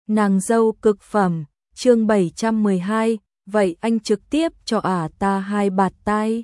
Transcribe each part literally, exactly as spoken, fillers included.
Nàng dâu cực phẩm, chương bảy trăm mười hai, vậy anh trực tiếp cho ả ta hai bạt tai.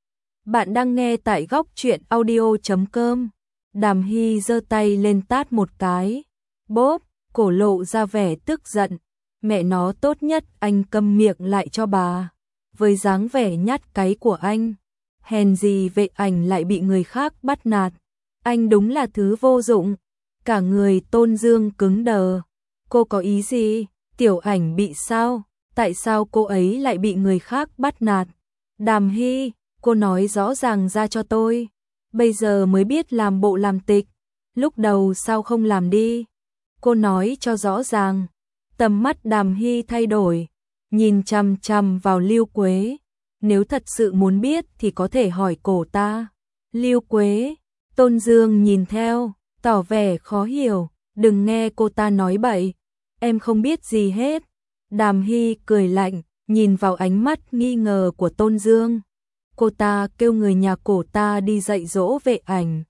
Bạn đang nghe tại góc truyện audio chấm com. Đàm Hy giơ tay lên tát một cái. Bốp, cổ lộ ra vẻ tức giận. Mẹ nó tốt nhất anh câm miệng lại cho bà. Với dáng vẻ nhát cái của anh, hèn gì Vệ Ảnh lại bị người khác bắt nạt. Anh đúng là thứ vô dụng. Cả người Tôn Dương cứng đờ. Cô có ý gì? Tiểu Ảnh bị sao? Tại sao cô ấy lại bị người khác bắt nạt? Đàm Hy, cô nói rõ ràng ra cho tôi. Bây giờ mới biết làm bộ làm tịch. Lúc đầu sao không làm đi? Cô nói cho rõ ràng. Tầm mắt Đàm Hy thay đổi, nhìn chằm chằm vào Lưu Quế. Nếu thật sự muốn biết thì có thể hỏi cổ ta. Lưu Quế, Tôn Dương nhìn theo, tỏ vẻ khó hiểu. Đừng nghe cô ta nói bậy, em không biết gì hết. Đàm Hy cười lạnh, nhìn vào ánh mắt nghi ngờ của Tôn Dương. Cô ta kêu người nhà cổ ta đi dạy dỗ Vệ Ảnh,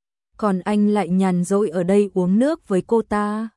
còn anh lại nhàn rỗi ở đây uống nước với cô ta.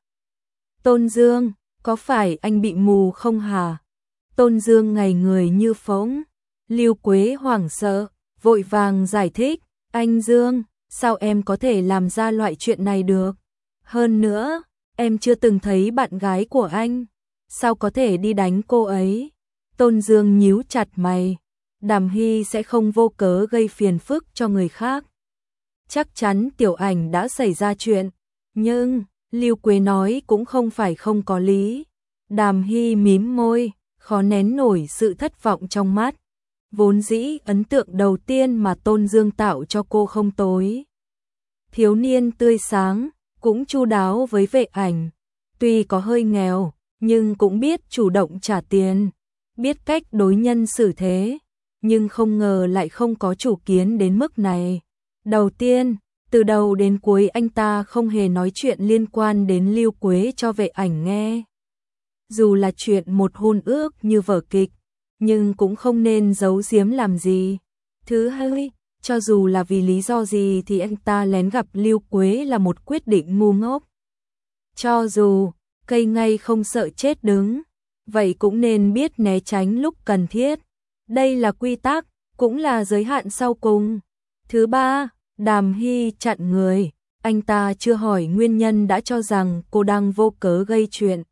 Tôn Dương, có phải anh bị mù không hả? Tôn Dương ngây người như phỗng. Lưu Quế hoảng sợ, vội vàng giải thích. Anh Dương, sao em có thể làm ra loại chuyện này được? Hơn nữa, em chưa từng thấy bạn gái của anh, sao có thể đi đánh cô ấy? Tôn Dương nhíu chặt mày. Đàm Hy sẽ không vô cớ gây phiền phức cho người khác. Chắc chắn Tiểu Ảnh đã xảy ra chuyện. Nhưng, Lưu Quế nói cũng không phải không có lý. Đàm Hy mím môi, khó nén nổi sự thất vọng trong mắt. Vốn dĩ ấn tượng đầu tiên mà Tôn Dương tạo cho cô không tối. Thiếu niên tươi sáng, cũng chu đáo với Vệ Ảnh. Tuy có hơi nghèo, nhưng cũng biết chủ động trả tiền, biết cách đối nhân xử thế. Nhưng không ngờ lại không có chủ kiến đến mức này. Đầu tiên, từ đầu đến cuối anh ta không hề nói chuyện liên quan đến Lưu Quế cho Vệ Ảnh nghe. Dù là chuyện một hôn ước như vở kịch, nhưng cũng không nên giấu giếm làm gì. Thứ hai, cho dù là vì lý do gì thì anh ta lén gặp Lưu Quế là một quyết định ngu ngốc. Cho dù cây ngay không sợ chết đứng, vậy cũng nên biết né tránh lúc cần thiết. Đây là quy tắc, cũng là giới hạn sau cùng. Thứ ba, Đàm Hy chặn người. Anh ta chưa hỏi nguyên nhân đã cho rằng cô đang vô cớ gây chuyện.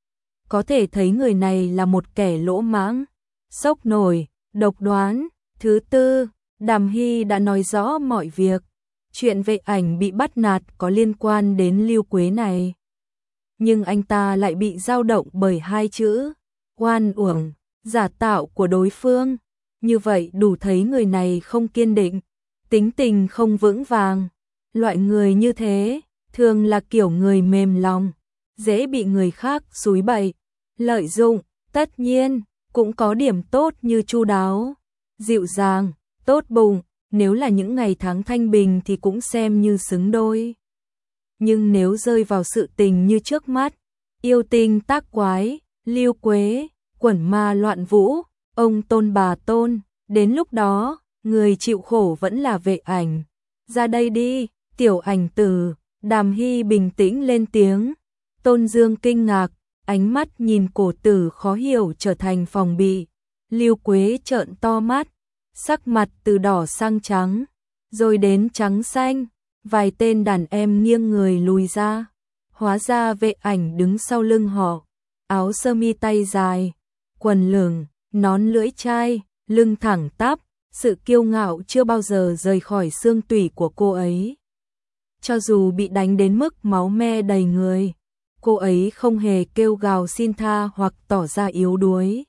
Có thể thấy người này là một kẻ lỗ mãng, sốc nổi, độc đoán. Thứ tư, Đàm Hy đã nói rõ mọi việc. Chuyện Vệ Ảnh bị bắt nạt có liên quan đến Lưu Quế này. Nhưng anh ta lại bị dao động bởi hai chữ oan uổng, giả tạo của đối phương. Như vậy đủ thấy người này không kiên định, tính tình không vững vàng. Loại người như thế thường là kiểu người mềm lòng, dễ bị người khác xúi bậy, lợi dụng. Tất nhiên cũng có điểm tốt như chu đáo, dịu dàng, tốt bụng. Nếu là những ngày tháng thanh bình thì cũng xem như xứng đôi. Nhưng nếu rơi vào sự tình như trước mắt, yêu tinh tác quái, Lưu Quế, quẩn ma loạn vũ, ông Tôn bà Tôn, đến lúc đó, người chịu khổ vẫn là Vệ Ảnh. Ra đây đi, Tiểu Ảnh tử. Đàm Hy bình tĩnh lên tiếng. Tôn Dương kinh ngạc, ánh mắt nhìn cổ tử khó hiểu trở thành phòng bị. Lưu Quế trợn to mắt, sắc mặt từ đỏ sang trắng, rồi đến trắng xanh. Vài tên đàn em nghiêng người lùi ra. Hóa ra Vệ Ảnh đứng sau lưng họ, áo sơ mi tay dài, quần lửng, nón lưỡi chai, lưng thẳng tắp. Sự kiêu ngạo chưa bao giờ rời khỏi xương tủy của cô ấy. Cho dù bị đánh đến mức máu me đầy người, cô ấy không hề kêu gào xin tha hoặc tỏ ra yếu đuối.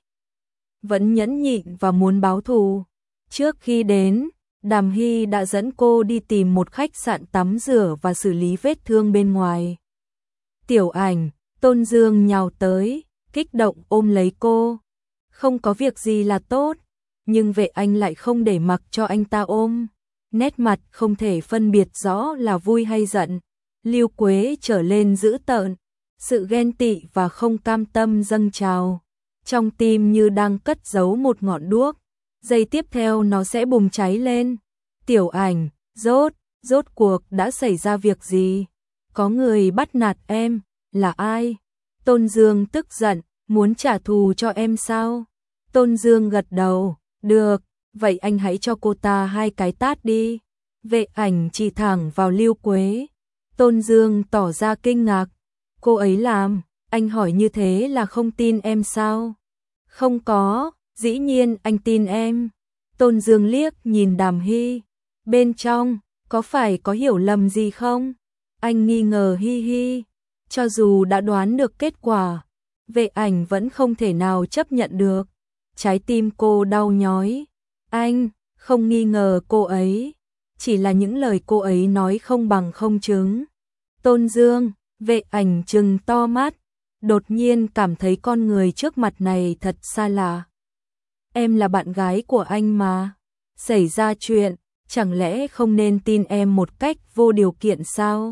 Vẫn nhẫn nhịn và muốn báo thù. Trước khi đến, Đàm Hy đã dẫn cô đi tìm một khách sạn tắm rửa và xử lý vết thương bên ngoài. Tiểu Ảnh, Tôn Dương nhào tới, kích động ôm lấy cô. Không có việc gì là tốt. Nhưng Vệ Anh lại không để mặc cho anh ta ôm. Nét mặt không thể phân biệt rõ là vui hay giận. Lưu Quế trở lên dữ tợn. Sự ghen tị và không cam tâm dâng trào. Trong tim như đang cất giấu một ngọn đuốc. Giây tiếp theo nó sẽ bùng cháy lên. Tiểu Ảnh, rốt, rốt cuộc đã xảy ra việc gì? Có người bắt nạt em, là ai? Tôn Dương tức giận, muốn trả thù cho em sao? Tôn Dương gật đầu, được, vậy anh hãy cho cô ta hai cái tát đi. Vệ Ảnh chỉ thẳng vào Lưu Quế. Tôn Dương tỏ ra kinh ngạc, cô ấy làm, anh hỏi như thế là không tin em sao? Không có, dĩ nhiên anh tin em. Tôn Dương liếc nhìn Đàm Hy, bên trong, có phải có hiểu lầm gì không? Anh nghi ngờ hi hi, cho dù đã đoán được kết quả, Vệ Ảnh vẫn không thể nào chấp nhận được. Trái tim cô đau nhói, anh không nghi ngờ cô ấy, chỉ là những lời cô ấy nói không bằng không chứng. Tôn Dương, Vệ Ảnh trừng to mắt, đột nhiên cảm thấy con người trước mặt này thật xa lạ. Em là bạn gái của anh mà, xảy ra chuyện, chẳng lẽ không nên tin em một cách vô điều kiện sao?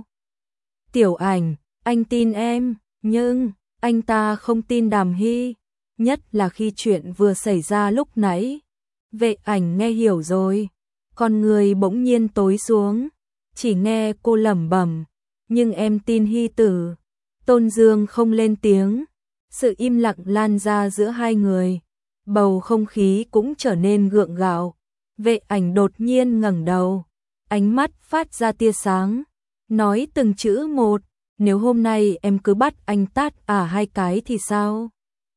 Tiểu Ảnh, anh tin em, nhưng anh ta không tin Đàm Hy, nhất là khi chuyện vừa xảy ra lúc nãy. Vệ Ảnh nghe hiểu rồi, con người bỗng nhiên tối xuống, chỉ nghe cô lẩm bẩm, nhưng em tin Hy tử. Tôn Dương không lên tiếng, sự im lặng lan ra giữa hai người, bầu không khí cũng trở nên gượng gạo. Vệ Ảnh đột nhiên ngẩng đầu, ánh mắt phát ra tia sáng, nói từng chữ một, nếu hôm nay em cứ bắt anh tát à hai cái thì sao?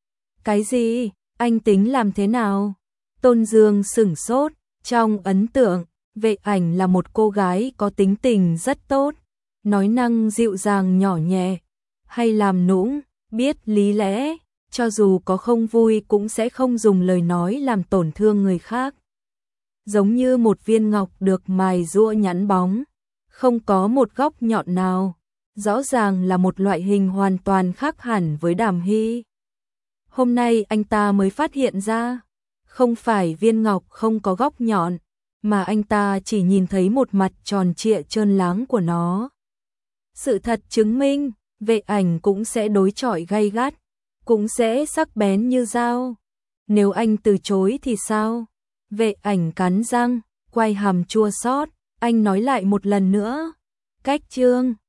Cái gì? Anh tính làm thế nào? Tôn Dương sửng sốt, trong ấn tượng, Vệ Ảnh là một cô gái có tính tình rất tốt, nói năng dịu dàng nhỏ nhẹ, hay làm nũng, biết lý lẽ, cho dù có không vui cũng sẽ không dùng lời nói làm tổn thương người khác. Giống như một viên ngọc được mài giũa nhẵn bóng, không có một góc nhọn nào, rõ ràng là một loại hình hoàn toàn khác hẳn với Đàm Hy. Hôm nay anh ta mới phát hiện ra, không phải viên ngọc không có góc nhọn, mà anh ta chỉ nhìn thấy một mặt tròn trịa trơn láng của nó. Sự thật chứng minh, Vệ Ảnh cũng sẽ đối chọi gay gắt, cũng sẽ sắc bén như dao. Nếu anh từ chối thì sao? Vệ Ảnh cắn răng, quay hàm chua xót, anh nói lại một lần nữa. Cách chương